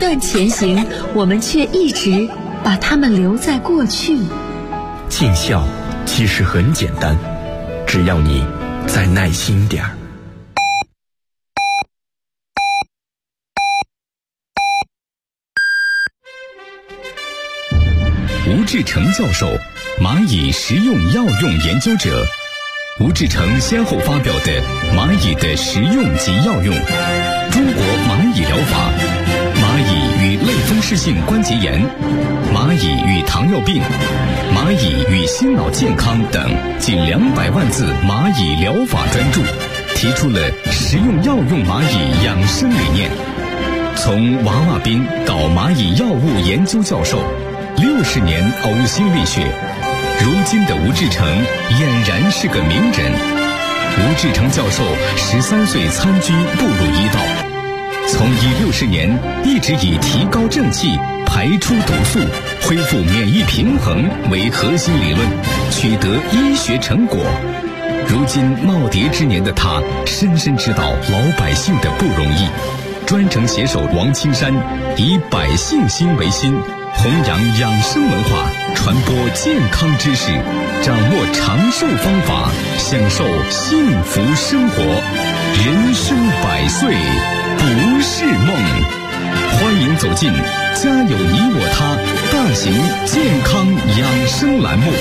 断前行，我们却一直把他们留在过去。 尽孝其实很简单，只要你再耐心点儿。 吴志成教授，蚂蚁食用药用研究者。吴志成先后发表的《蚂蚁的食用及药用》、《中国蚂蚁疗法》、《蚂蚁与类风湿性关节炎》、《蚂蚁与糖尿病》、《蚂蚁与心脑健康》等近200万字蚂蚁疗法专著，提出了食用药用蚂蚁养生理念。从娃娃兵到蚂蚁药物研究教授，60年呕心沥血，如今的吴志成俨然是个名人。吴志成教授13岁参军步入医道，从医60年一直以提高正气、排出毒素、恢复免疫平衡为核心理论，取得医学成果。如今耄耋之年的他，深深知道老百姓的不容易，专程携手王青山，以百姓心为心，弘扬养生文化，传播健康知识，掌握长寿方法，享受幸福生活。人生100岁不是梦。欢迎走进家有你我他大型健康养生栏目。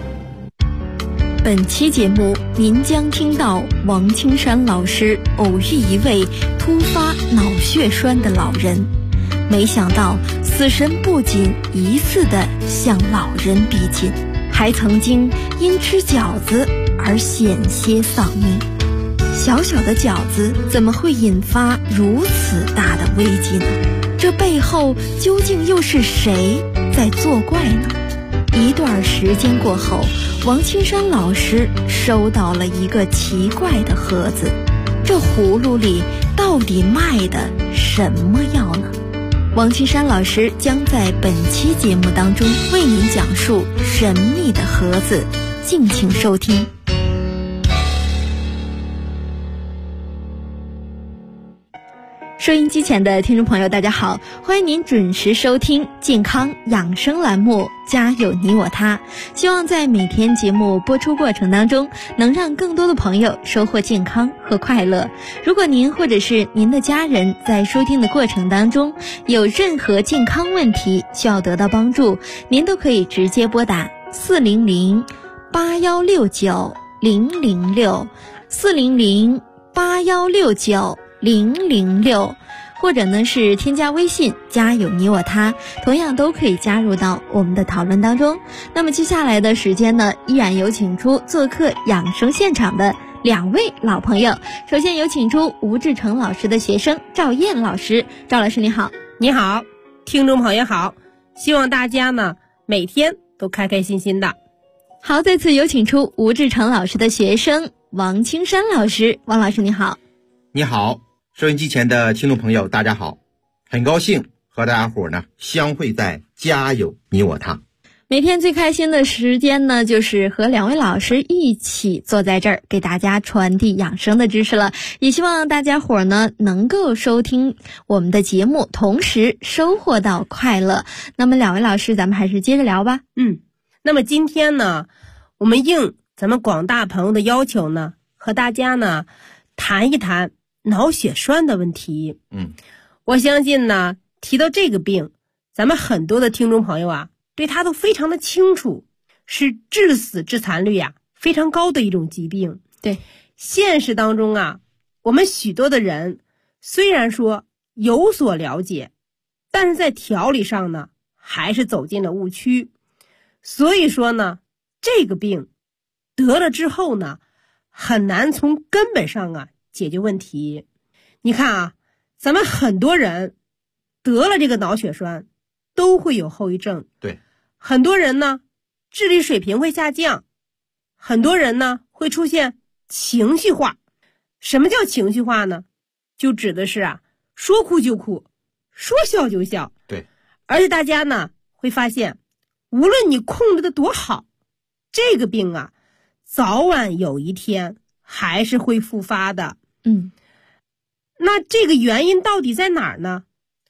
本期节目您将听到王青山老师偶遇一位突发脑血栓的老人，没想到死神不仅一次地向老人逼近，还曾经因吃饺子而险些丧命。小小的饺子怎么会引发如此大的危机呢？这背后究竟又是谁在作怪呢？一段时间过后，王青山老师收到了一个奇怪的盒子，这葫芦里到底卖的什么药呢？王青山老师将在本期节目当中为您讲述神秘的盒子，敬请收听。收音机前的听众朋友大家好，欢迎您准时收听健康养生栏目家有你我他，希望在每天节目播出过程当中能让更多的朋友收获健康和快乐。如果您或者是您的家人在收听的过程当中有任何健康问题需要得到帮助，您都可以直接拨打400-8169-006 400-8169-006，或者呢是添加微信家有你我他，同样都可以加入到我们的讨论当中。那么接下来的时间呢，依然有请出做客养生现场的2位老朋友。首先有请出吴志成老师的学生赵燕老师。赵老师你好。 你好，听众朋友好，希望大家呢每天都开开心心的。 好，再次有请出吴志成老师的学生王青山老师。王老师你好。 你好，收音机前的听众朋友大家好，很高兴和大家伙呢相会在家有你我他。 每天最开心的时间呢，就是和2位老师一起坐在这儿给大家传递养生的知识了，也希望大家伙呢能够收听我们的节目，同时收获到快乐。那么2位老师，咱们还是接着聊吧。 那么今天呢，我们应咱们广大朋友的要求呢，和大家呢谈一谈脑血栓的问题。我相信呢，提到这个病，咱们很多的听众朋友啊，对他都非常的清楚，是致死致残率啊非常高的一种疾病。 对， 现实当中啊，我们许多的人虽然说有所了解，但是在调理上呢，还是走进了误区。所以说呢，这个病得了之后呢，很难从根本上啊解决问题。你看啊，咱们很多人得了这个脑血栓都会有后遗症。 对， 很多人呢智力水平会下降，很多人呢会出现情绪化。什么叫情绪化呢？就指的是啊，说哭就哭，说笑就笑。 对， 而且大家呢会发现，无论你控制的多好，这个病啊早晚有一天还是会复发的。那这个原因到底在哪儿呢？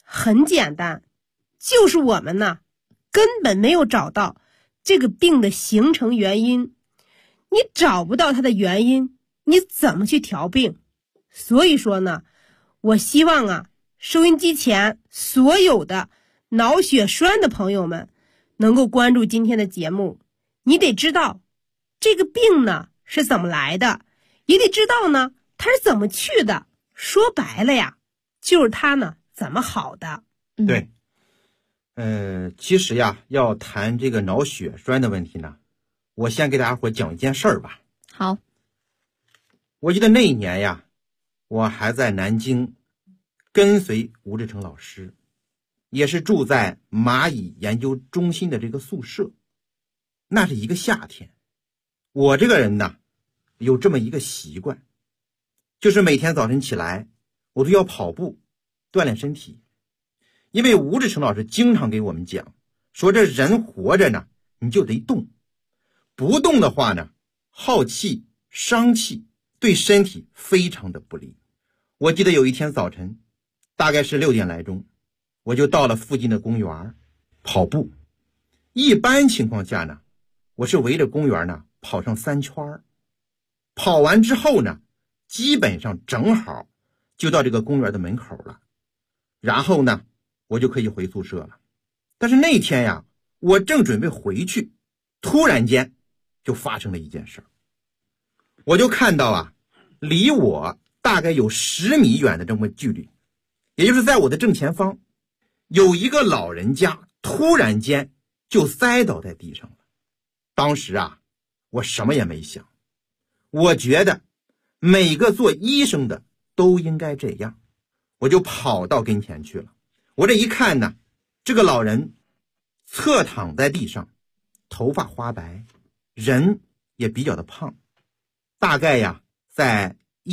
很简单，就是我们呢根本没有找到这个病的形成原因。你找不到它的原因，你怎么去调病？所以说呢，我希望啊，收音机前所有的脑血栓的朋友们能够关注今天的节目。你得知道这个病呢是怎么来的，也得知道呢它是怎么去的。说白了呀，就是它呢怎么好的。 对，其实呀，要谈这个脑血栓的问题呢，我先给大家伙讲一件事儿吧。 好， 我记得那一年呀，我还在南京跟随吴志成老师，也是住在蚂蚁研究中心的这个宿舍。那是一个夏天，我这个人呢，有这么一个习惯，就是每天早晨起来，我都要跑步锻炼身体。因为吴志成老师经常给我们讲，说这人活着呢，你就得动，不动的话呢，耗气伤气，对身体非常的不利。我记得有一天早晨，大概是6点来钟，我就到了附近的公园跑步。一般情况下呢，我是围着公园呢跑上3圈，跑完之后呢，基本上正好就到这个公园的门口了，然后呢我就可以回宿舍了。但是那天呀，我正准备回去，突然间就发生了一件事，我就看到啊，离我大概有10米远的这么距离，也就是在我的正前方，有一个老人家突然间就栽倒在地上了。当时啊，我什么也没想，我觉得每个做医生的都应该这样，我就跑到跟前去了。我这一看呢，这个老人侧躺在地上，头发花白，人也比较的胖，大概呀在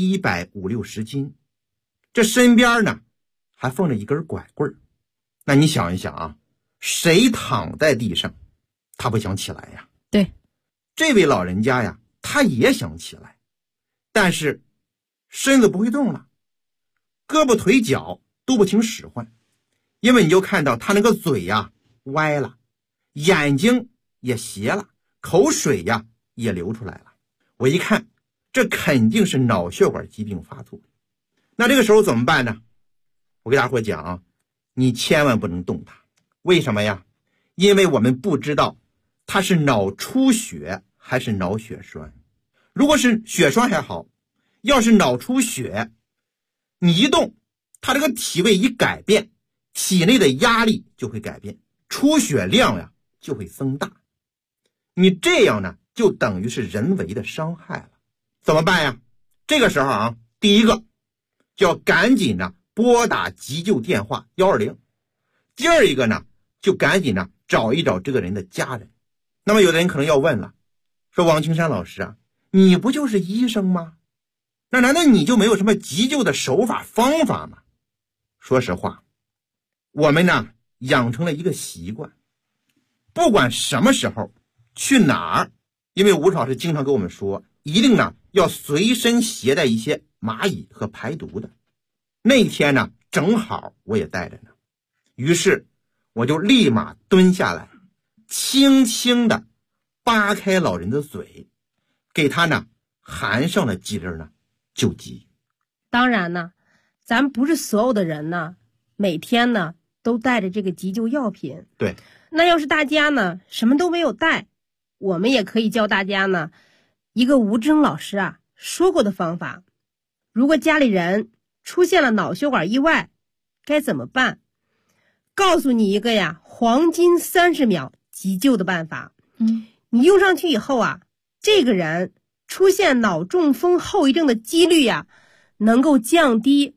150-160斤，这身边呢还放着一根拐棍。那你想一想啊，谁躺在地上他不想起来呀？ 对， 这位老人家呀，他也想起来，但是身子不会动了，胳膊腿脚都不听使唤。因为你就看到他那个嘴呀歪了，眼睛也斜了，口水呀也流出来了。我一看，这肯定是脑血管疾病发作。那这个时候怎么办呢？我给大伙讲啊，你千万不能动它。为什么呀？因为我们不知道它是脑出血还是脑血栓。如果是血栓还好，要是脑出血，你一动，它这个体位一改变，体内的压力就会改变，出血量呀就会增大。你这样呢，就等于是人为的伤害了。怎么办呀？这个时候啊，第一个就要赶紧呢拨打急救电话120。第二一个呢，就赶紧呢找一找这个人的家人。那么有的人可能要问了，说王青山老师啊，你不就是医生吗？那难道你就没有什么急救的手法方法吗？说实话，我们呢养成了一个习惯，不管什么时候去哪儿，因为吴老师经常跟我们说，一定呢要随身携带一些蚂蚁和排毒的。那天呢正好我也带着呢，于是我就立马蹲下来，轻轻地扒开老人的嘴，给他呢含上了几粒呢救急。 当然呢，咱不是所有的人呢每天呢都带着这个急救药品。 对， 那要是大家呢什么都没有带，我们也可以教大家呢一个吴志成老师啊说过的方法。如果家里人出现了脑血管意外该怎么办？告诉你一个呀黄金30秒急救的办法。你用上去以后啊，这个人出现脑中风后遗症的几率呀能够降低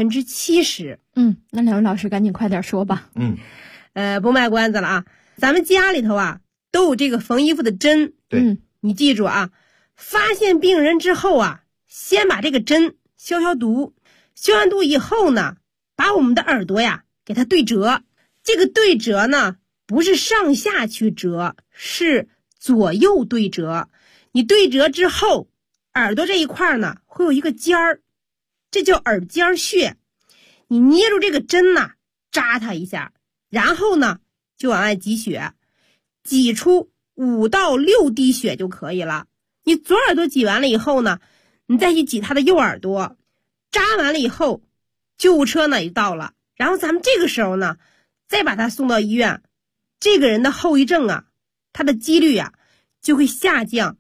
70%。 那两位老师赶紧快点说吧。 不卖关子了啊，咱们家里头啊都有这个缝衣服的针。 对， 你记住啊，发现病人之后啊，先把这个针消毒，消完毒以后呢，把我们的耳朵呀给它对折。这个对折呢不是上下去折，是左右对折。你对折之后，耳朵这一块呢会有一个尖儿，这叫耳尖穴。你捏住这个针呢， 扎它一下，然后呢就往外挤血，挤出5到6滴血就可以了。你左耳朵挤完了以后呢，你再去挤他的右耳朵，扎完了以后，救护车呢也到了，然后咱们这个时候呢再把他送到医院，这个人的后遗症啊，他的几率啊就会下降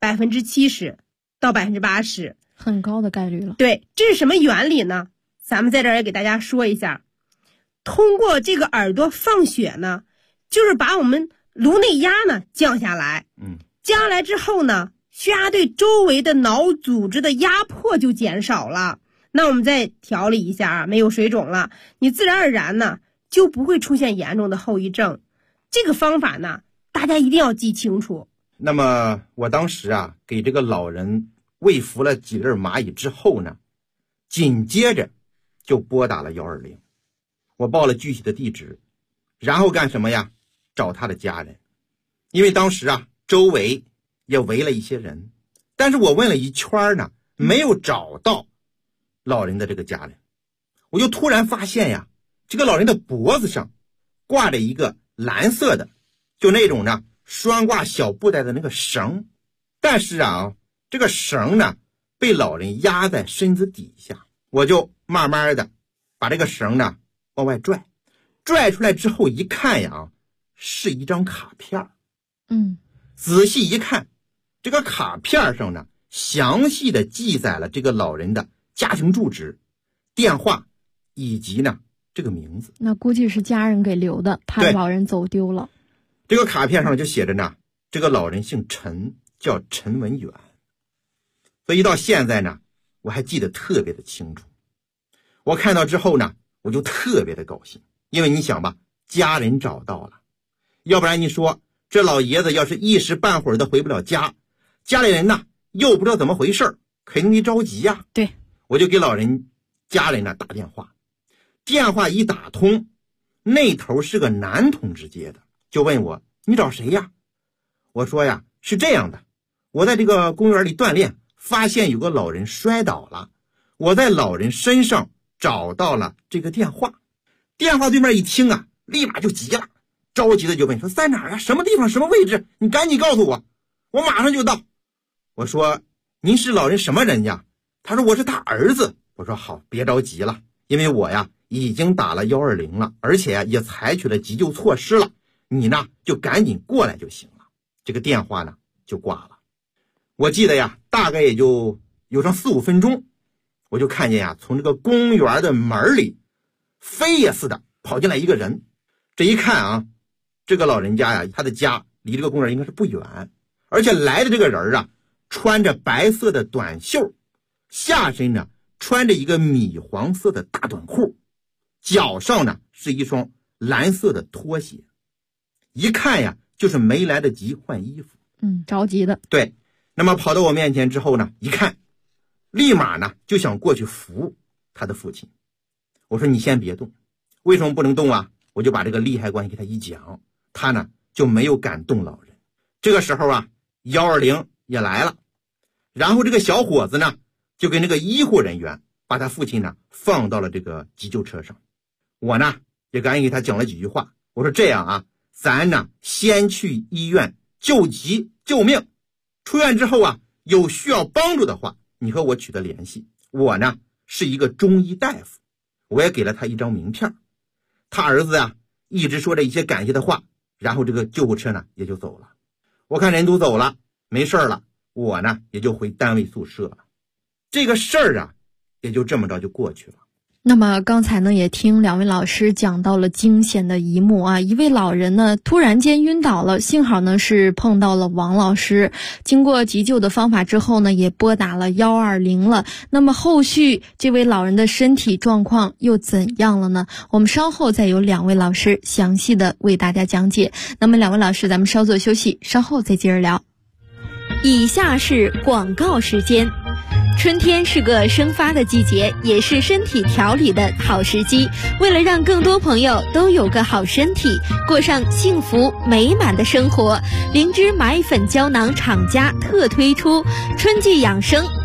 70%到80%， 很高的概率了。 对，这是什么原理呢？咱们在这儿也给大家说一下。通过这个耳朵放血呢，就是把我们颅内压呢降下来，降下来之后呢，血压对周围的脑组织的压迫就减少了。那我们再调理一下啊，没有水肿了，你自然而然呢就不会出现严重的后遗症。这个方法呢，大家一定要记清楚。 那么我当时啊，给这个老人喂服了几粒蚂蚁之后呢，紧接着就拨打了120，我报了具体的地址，然后干什么呀？找他的家人。因为当时啊，周围也围了一些人，但是我问了一圈呢，没有找到老人的这个家人。我就突然发现呀，这个老人的脖子上挂着一个蓝色的，就那种呢双挂小布袋的那个绳，但是啊，这个绳呢被老人压在身子底下。我就慢慢的把这个绳呢往外拽，拽出来之后一看呀，是一张卡片。仔细一看，这个卡片上呢详细的记载了这个老人的家庭住址、电话以及呢这个名字。 那估计是家人给留的，怕老人走丢了。 这个卡片上就写着呢，这个老人姓陈，叫陈文远。所以到现在呢，我还记得特别的清楚。我看到之后呢，我就特别的高兴，因为你想吧，家人找到了，要不然你说这老爷子要是一时半会儿的回不了家，家里人呢又不知道怎么回事，肯定得着急呀。 对， 我就给老人家人呢打电话，电话一打通，那头是个男同志接的，就问我你找谁呀？我说呀，是这样的，我在这个公园里锻炼，发现有个老人摔倒了，我在老人身上找到了这个电话。电话对面一听啊，立马就急了，着急的就问说在哪儿啊？什么地方？什么位置？你赶紧告诉我，我马上就到。我说您是老人什么人呀？他说我是他儿子。我说好，别着急了，因为我呀已经打了120了，而且也采取了急救措施了，你呢就赶紧过来就行了。这个电话呢就挂了。我记得呀，大概也就有上4-5分钟，我就看见呀，从这个公园的门里飞也似的跑进来一个人。这一看啊，这个老人家呀，他的家离这个公园应该是不远，而且来的这个人啊，穿着白色的短袖，下身呢穿着一个米黄色的大短裤，脚上呢是一双蓝色的拖鞋，一看呀就是没来得及换衣服。 着急的。 对，那么跑到我面前之后呢，一看，立马呢就想过去扶他的父亲。我说你先别动。为什么不能动啊？我就把这个利害关系给他一讲，他呢就没有敢动老人。这个时候啊，120也来了，然后这个小伙子呢就跟这个医护人员把他父亲呢放到了这个急救车上。我呢也赶紧给他讲了几句话，我说这样啊，咱呢先去医院救急救命，出院之后啊，有需要帮助的话，你和我取得联系。我呢是一个中医大夫，我也给了他一张名片。他儿子啊一直说着一些感谢的话，然后这个救护车呢也就走了。我看人都走了，没事了，我呢也就回单位宿舍了。这个事儿啊也就这么着就过去了。 那么刚才呢也听两位老师讲到了惊险的一幕啊，一位老人呢突然间晕倒了，幸好呢是碰到了王老师，经过急救的方法之后呢也拨打了120了。那么后续这位老人的身体状况又怎样了呢？我们稍后再有两位老师详细的为大家讲解。那么两位老师咱们稍作休息，稍后再接着聊。以下是广告时间。春天是个生发的季节，也是身体调理的好时机。为了让更多朋友都有个好身体，过上幸福美满的生活，灵芝蚂蚁粉胶囊厂家特推出春季养生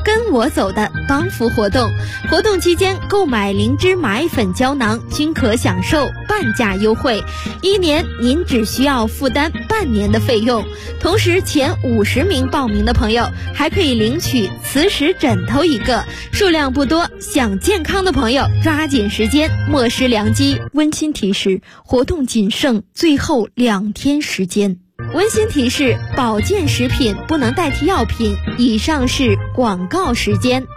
跟我走的帮扶活动，活动期间购买灵芝蚂蚁粉胶囊均可享受半价优惠，1年您只需要负担半年的费用。同时前50名报名的朋友还可以领取磁石枕头1个，数量不多，想健康的朋友抓紧时间，莫失良机。温馨提示，活动仅剩最后2天时间。温馨提示，保健食品不能代替药品。以上是广告时间。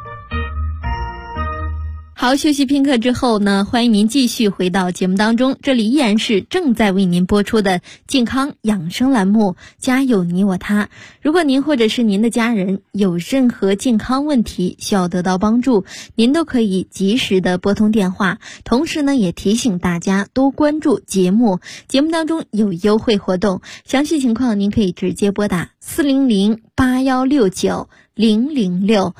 好，休息片刻之后呢，欢迎您继续回到节目当中，这里依然是正在为您播出的健康养生栏目，家有你我他。如果您或者是您的家人有任何健康问题需要得到帮助，您都可以及时的拨通电话。同时呢，也提醒大家多关注节目当中有优惠活动，详细情况您可以直接拨打400-8169-006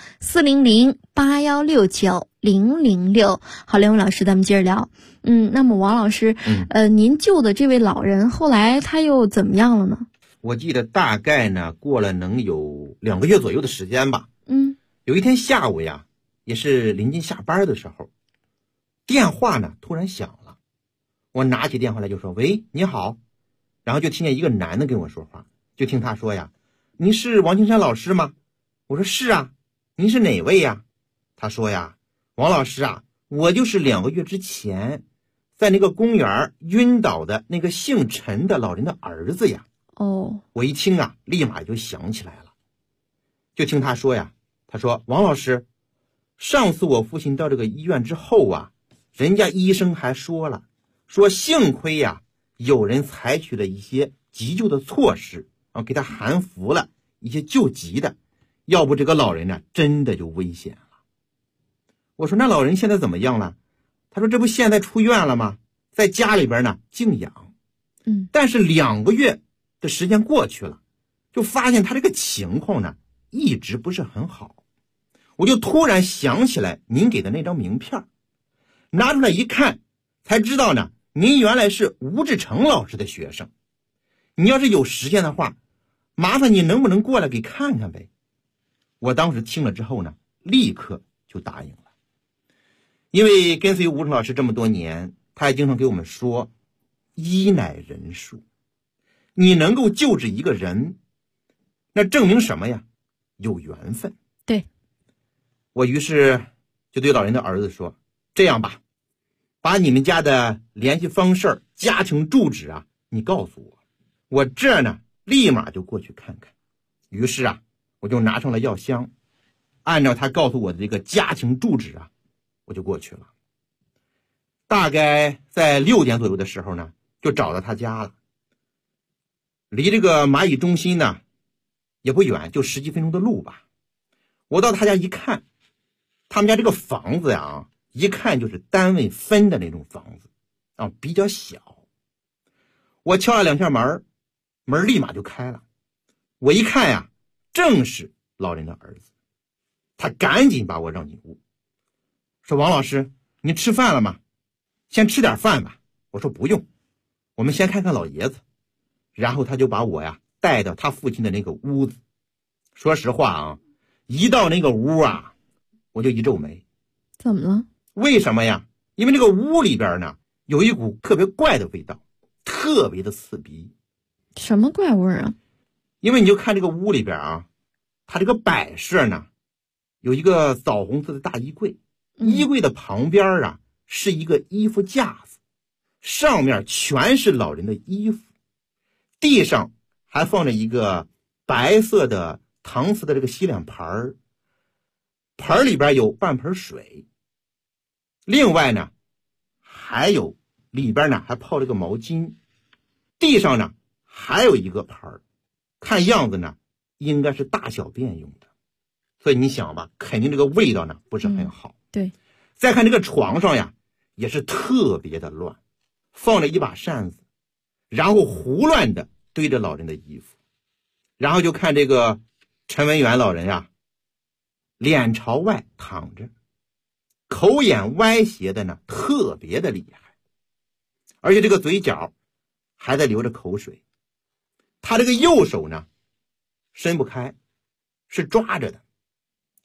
400-8169-006。好，两位老师，咱们接着聊。那么王老师，您救的这位老人后来他又怎么样了呢？ 我记得大概呢过了能有2个月左右的时间吧。有一天下午呀，也是临近下班的时候，电话呢突然响了。我拿起电话来就说：“喂，你好。”然后就听见一个男的跟我说话，就听他说呀：“您是王青山老师吗？”我说：“是啊。”“您是哪位呀？”他说呀：“王老师啊，我就是2个月之前在那个公园晕倒的那个姓陈的老人的儿子呀。”我一听啊，立马就想起来了。就听他说呀，他说：“王老师，上次我父亲到这个医院之后啊，人家医生还说了，说幸亏呀有人采取了一些急救的措施啊，给他含服了一些救急的，要不这个老人呢真的就危险了。”我说：“那老人现在怎么样了？”他说：“这不现在出院了吗？在家里边呢静养。”但是2个月的时间过去了，就发现他这个情况呢一直不是很好。我就突然想起来您给的那张名片，拿出来一看，才知道呢您原来是吴志成老师的学生。你要是有时间的话，麻烦你能不能过来给看看呗？我当时听了之后呢，立刻就答应了。因为跟随吴成老师这么多年，他还经常给我们说，医乃人术。你能够救治一个人，那证明什么呀？有缘分。 对。 我于是就对老人的儿子说：“这样吧，把你们家的联系方式、家庭住址啊，你告诉我，我这呢立马就过去看看。”于是啊，我就拿上了药箱，按照他告诉我的这个家庭住址啊，我就过去了。大概在6点左右的时候呢，就找到他家了。离这个蚂蚁中心呢也不远，就10几分钟的路吧。我到他家一看，他们家这个房子呀，一看就是单位分的那种房子啊，比较小。我敲了2下门，门立马就开了。我一看呀，正是老人的儿子。他赶紧把我让进屋，说：“王老师，你吃饭了吗？先吃点饭吧。”我说：“不用，我们先看看老爷子。”然后他就把我呀带到他父亲的那个屋子。说实话啊，一到那个屋啊，我就一皱眉。 怎么了？ 为什么呀？因为这个屋里边呢有一股特别怪的味道，特别的刺鼻。 什么怪味啊？ 因为你就看这个屋里边啊，它这个摆设呢有一个枣红色的大衣柜，衣柜的旁边啊是一个衣服架子，上面全是老人的衣服，地上还放着一个白色的搪瓷的这个洗脸盆，盆里边有半盆水，另外呢还有里边呢还泡了个毛巾，地上呢还有一个盆，看样子呢应该是大小便用的。所以你想吧，肯定这个味道呢不是很好。 对。 再看这个床上呀，也是特别的乱，放着一把扇子，然后胡乱的堆着老人的衣服。然后就看这个陈文元老人呀，脸朝外躺着，口眼歪斜的呢特别的厉害，而且这个嘴角还在流着口水。他这个右手呢伸不开，是抓着的，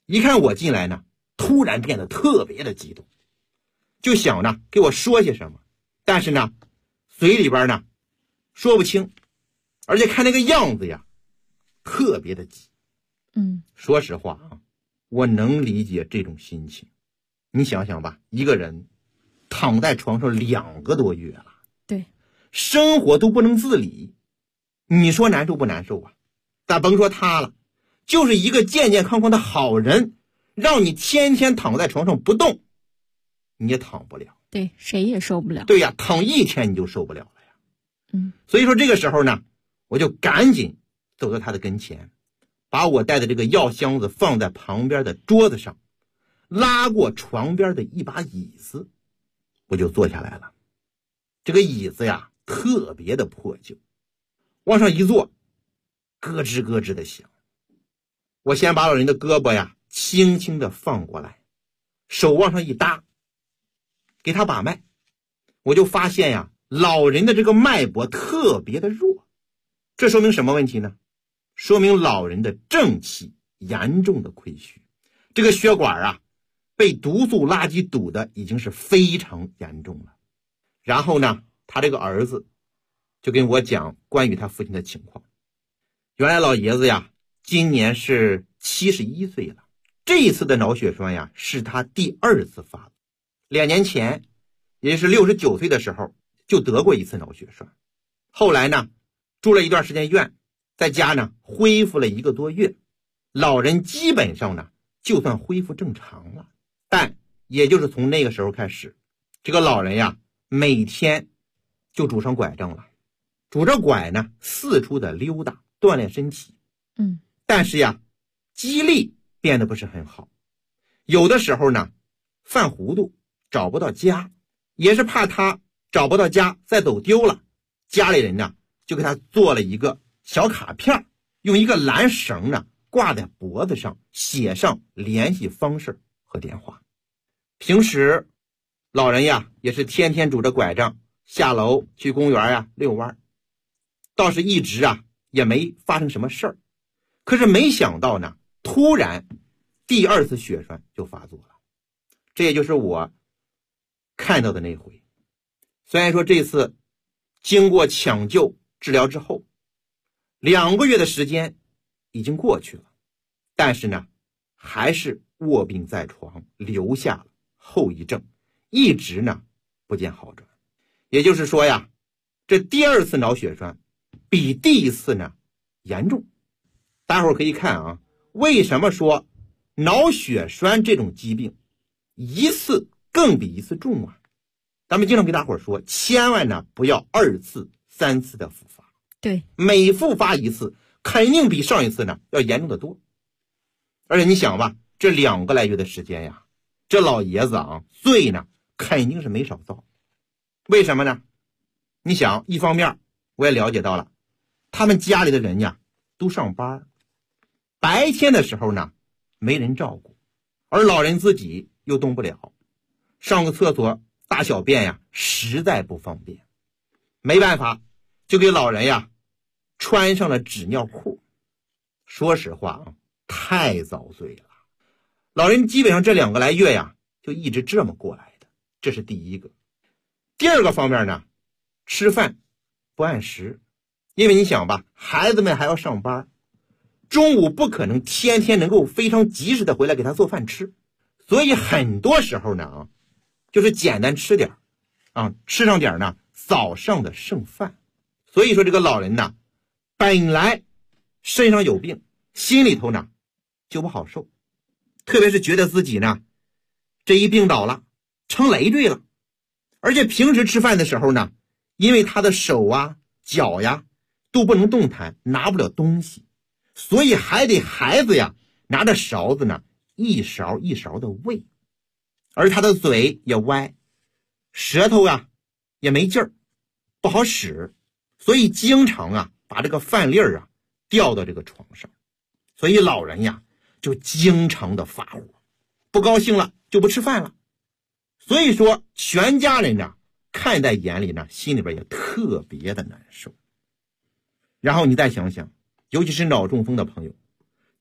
一看我进来呢，突然变得特别的激动，就想呢给我说些什么，但是呢嘴里边呢说不清，而且看那个样子呀特别的急。说实话啊，我能理解这种心情。你想想吧，一个人躺在床上2个多月了， 对， 生活都不能自理，你说难受不难受啊？咱甭说他了，就是一个健健康康的好人，让你天天躺在床上不动，你也躺不了。 对，谁也受不了。 对呀，躺1天你就受不了了呀。所以说这个时候呢，我就赶紧走到他的跟前，把我带的这个药箱子放在旁边的桌子上，拉过床边的一把椅子，我就坐下来了。这个椅子呀特别的破旧，往上一坐，咯吱咯吱的响。我先把老人的胳膊呀轻轻的放过来，手往上一搭，给他把脉。我就发现呀，老人的这个脉搏特别的弱。这说明什么问题呢？说明老人的正气严重的亏虚，这个血管啊被毒素垃圾堵的已经是非常严重了。然后呢，他这个儿子就跟我讲关于他父亲的情况。原来老爷子呀今年是71岁了，这一次的脑血栓呀是他第2次发作。2年前，也就是69岁的时候就得过一次脑血栓，后来呢住了一段时间院，在家呢恢复了1个多月，老人基本上呢就算恢复正常了。但也就是从那个时候开始，这个老人呀每天就拄上拐杖了，拄着拐呢四处的溜达锻炼身体。但是呀肌力变得不是很好，有的时候呢犯糊涂找不到家，也是怕他找不到家再走丢了，家里人呢就给他做了一个小卡片，用一个蓝绳呢挂在脖子上，写上联系方式和电话。平时老人呀也是天天拄着拐杖下楼去公园呀遛弯，倒是一直啊也没发生什么事儿。可是没想到呢，突然第2次血栓就发作了。这也就是我看到的那回。虽然说这次经过抢救治疗之后2个月的时间已经过去了，但是呢还是卧病在床，留下了后遗症，一直呢不见好转。也就是说呀，这第2次脑血栓比第1次呢严重。大伙儿可以看啊，为什么说脑血栓这种疾病1次更比1次重啊？咱们经常给大伙儿说，千万呢不要2次3次的复发。 对， 每复发1次肯定比上一次呢要严重的多。而且你想吧，这2个来月的时间呀，这老爷子啊罪呢肯定是没少造。为什么呢？你想，一方面我也了解到了，他们家里的人呀都上班，白天的时候呢没人照顾，而老人自己又动不了，上个厕所大小便呀实在不方便，没办法就给老人呀穿上了纸尿裤。说实话啊，太遭罪了。老人基本上这2个来月呀就一直这么过来的，这是第一个。第2个方面呢，吃饭不按时。因为你想吧，孩子们还要上班，中午不可能天天能够非常及时的回来给他做饭吃，所以很多时候呢就是简单吃点吃上点呢早上的剩饭。所以说这个老人呢本来身上有病，心里头呢就不好受，特别是觉得自己呢这一病倒了，成累赘了。而且平时吃饭的时候呢，因为他的手啊脚呀都不能动弹，拿不了东西，所以还得孩子呀拿着勺子呢一勺一勺的喂。而他的嘴也歪，舌头啊也没劲儿，不好使，所以经常啊把这个饭粒儿啊掉到这个床上。所以老人呀就经常的发火，不高兴了就不吃饭了。所以说全家人呢看在眼里呢，心里边也特别的难受。然后你再想想，尤其是脑中风的朋友，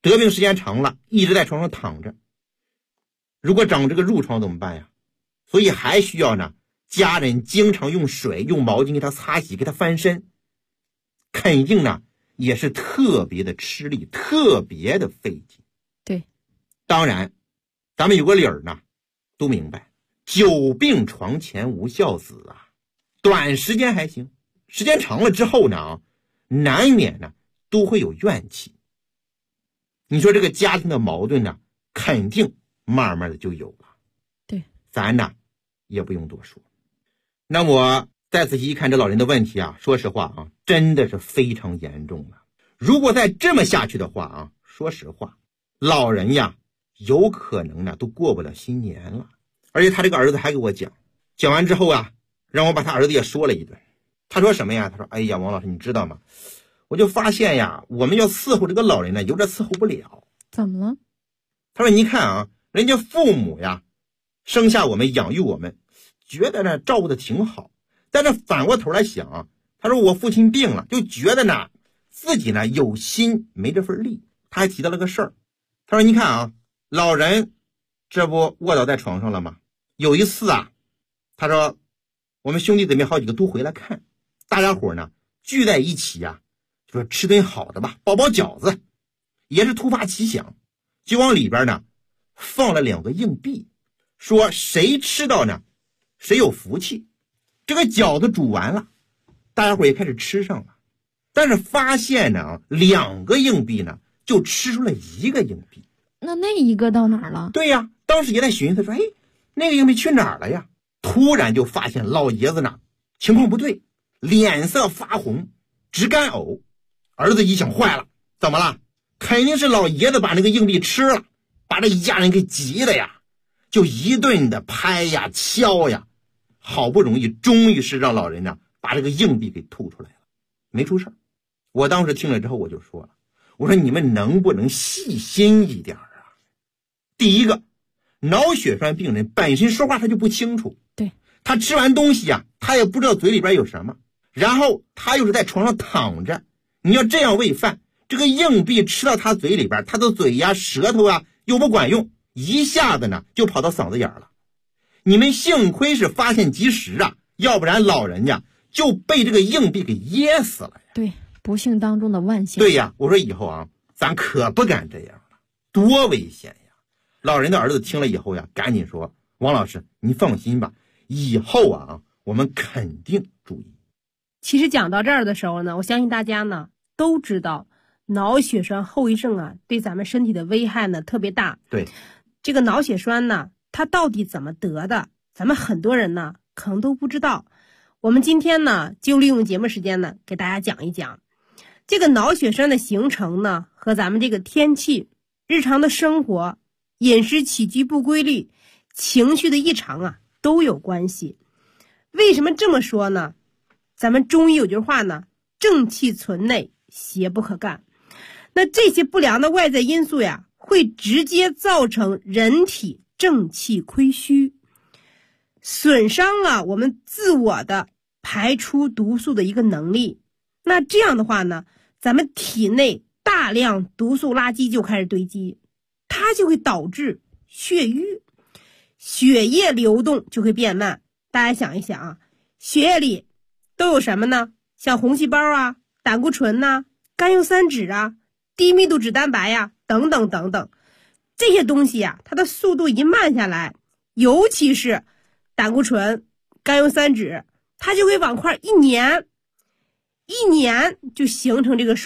得病时间长了，一直在床上躺着，如果长这个褥疮怎么办呀？所以还需要呢家人经常用水用毛巾给他擦洗，给他翻身，肯定呢也是特别的吃力，特别的费劲。 对， 当然咱们有个理儿呢，都明白，久病床前无孝子啊，短时间还行，时间长了之后呢难免呢都会有怨气。你说这个家庭的矛盾呢，肯定慢慢的就有了。 对， 咱呢也不用多说。那我再仔细一看这老人的问题啊，说实话啊，真的是非常严重了。如果再这么下去的话啊，说实话，老人呀有可能呢都过不了新年了。而且他这个儿子还给我讲完之后啊，让我把他儿子也说了一顿。他说什么呀？他说：“哎呀，王老师，你知道吗？我就发现呀，我们要伺候这个老人呢，有点伺候不了。” 怎么了？ 他说：“你看啊，人家父母呀，生下我们，养育我们，觉得呢照顾的挺好。但是反过头来想啊，他说我父亲病了，就觉得呢自己呢有心没这份力。”他还提到了个事儿，他说：“你看啊，老人这不卧倒在床上了吗？有一次啊，他说我们兄弟姊妹好几个都回来看，大家伙呢聚在一起啊，就说吃顿好的吧，包包饺子。也是突发奇想，就往里边呢放了2个硬币，说谁吃到呢谁有福气。这个饺子煮完了，大家伙也开始吃上了，但是发现呢2个硬币呢就吃出了1个硬币。 那一个到哪儿了？ 对呀，当时也在寻思说，哎，那个硬币去哪儿了呀？突然就发现老爷子呢情况不对，脸色发红，直干呕。儿子一想，坏了，怎么了？肯定是老爷子把那个硬币吃了，把这一家人给急的呀，就一顿的拍呀敲呀，好不容易终于是让老人呢把这个硬币给吐出来了，没出事儿。我当时听了之后我就说了，我说你们能不能细心一点啊？第一个，脑血栓病人本身说话他就不清楚， 对， 他吃完东西啊，他也不知道嘴里边有什么，然后他又是在床上躺着，你要这样喂饭，这个硬币吃到他嘴里边，他的嘴呀舌头啊又不管用，一下子呢就跑到嗓子眼了。你们幸亏是发现及时啊，要不然老人家就被这个硬币给噎死了呀。 对，不幸当中的万幸。 对呀，我说以后啊咱可不敢这样了，多危险呀。老人的儿子听了以后呀，赶紧说，王老师你放心吧，以后啊我们肯定注意。 其实讲到这儿的时候呢，我相信大家呢都知道脑血栓后遗症啊对咱们身体的危害呢特别大。 对， 这个脑血栓呢它到底怎么得的，咱们很多人呢可能都不知道。我们今天呢就利用节目时间呢给大家讲一讲这个脑血栓的形成呢和咱们这个天气、日常的生活、饮食起居不规律、情绪的异常啊都有关系。为什么这么说呢？咱们中医有句话呢，正气存内，邪不可干。那这些不良的外在因素呀，会直接造成人体正气亏虚，损伤了我们自我的排出毒素的一个能力。那这样的话呢，咱们体内大量毒素垃圾就开始堆积，它就会导致血瘀，血液流动就会变慢。大家想一想啊，血液里都有什么呢？像红细胞啊、胆固醇呐、甘油三酯啊、低密度脂蛋白呀、等等等等，这些东西呀，它的速度一慢下来，尤其是胆固醇、甘油三酯，它就会往块一粘就形成这个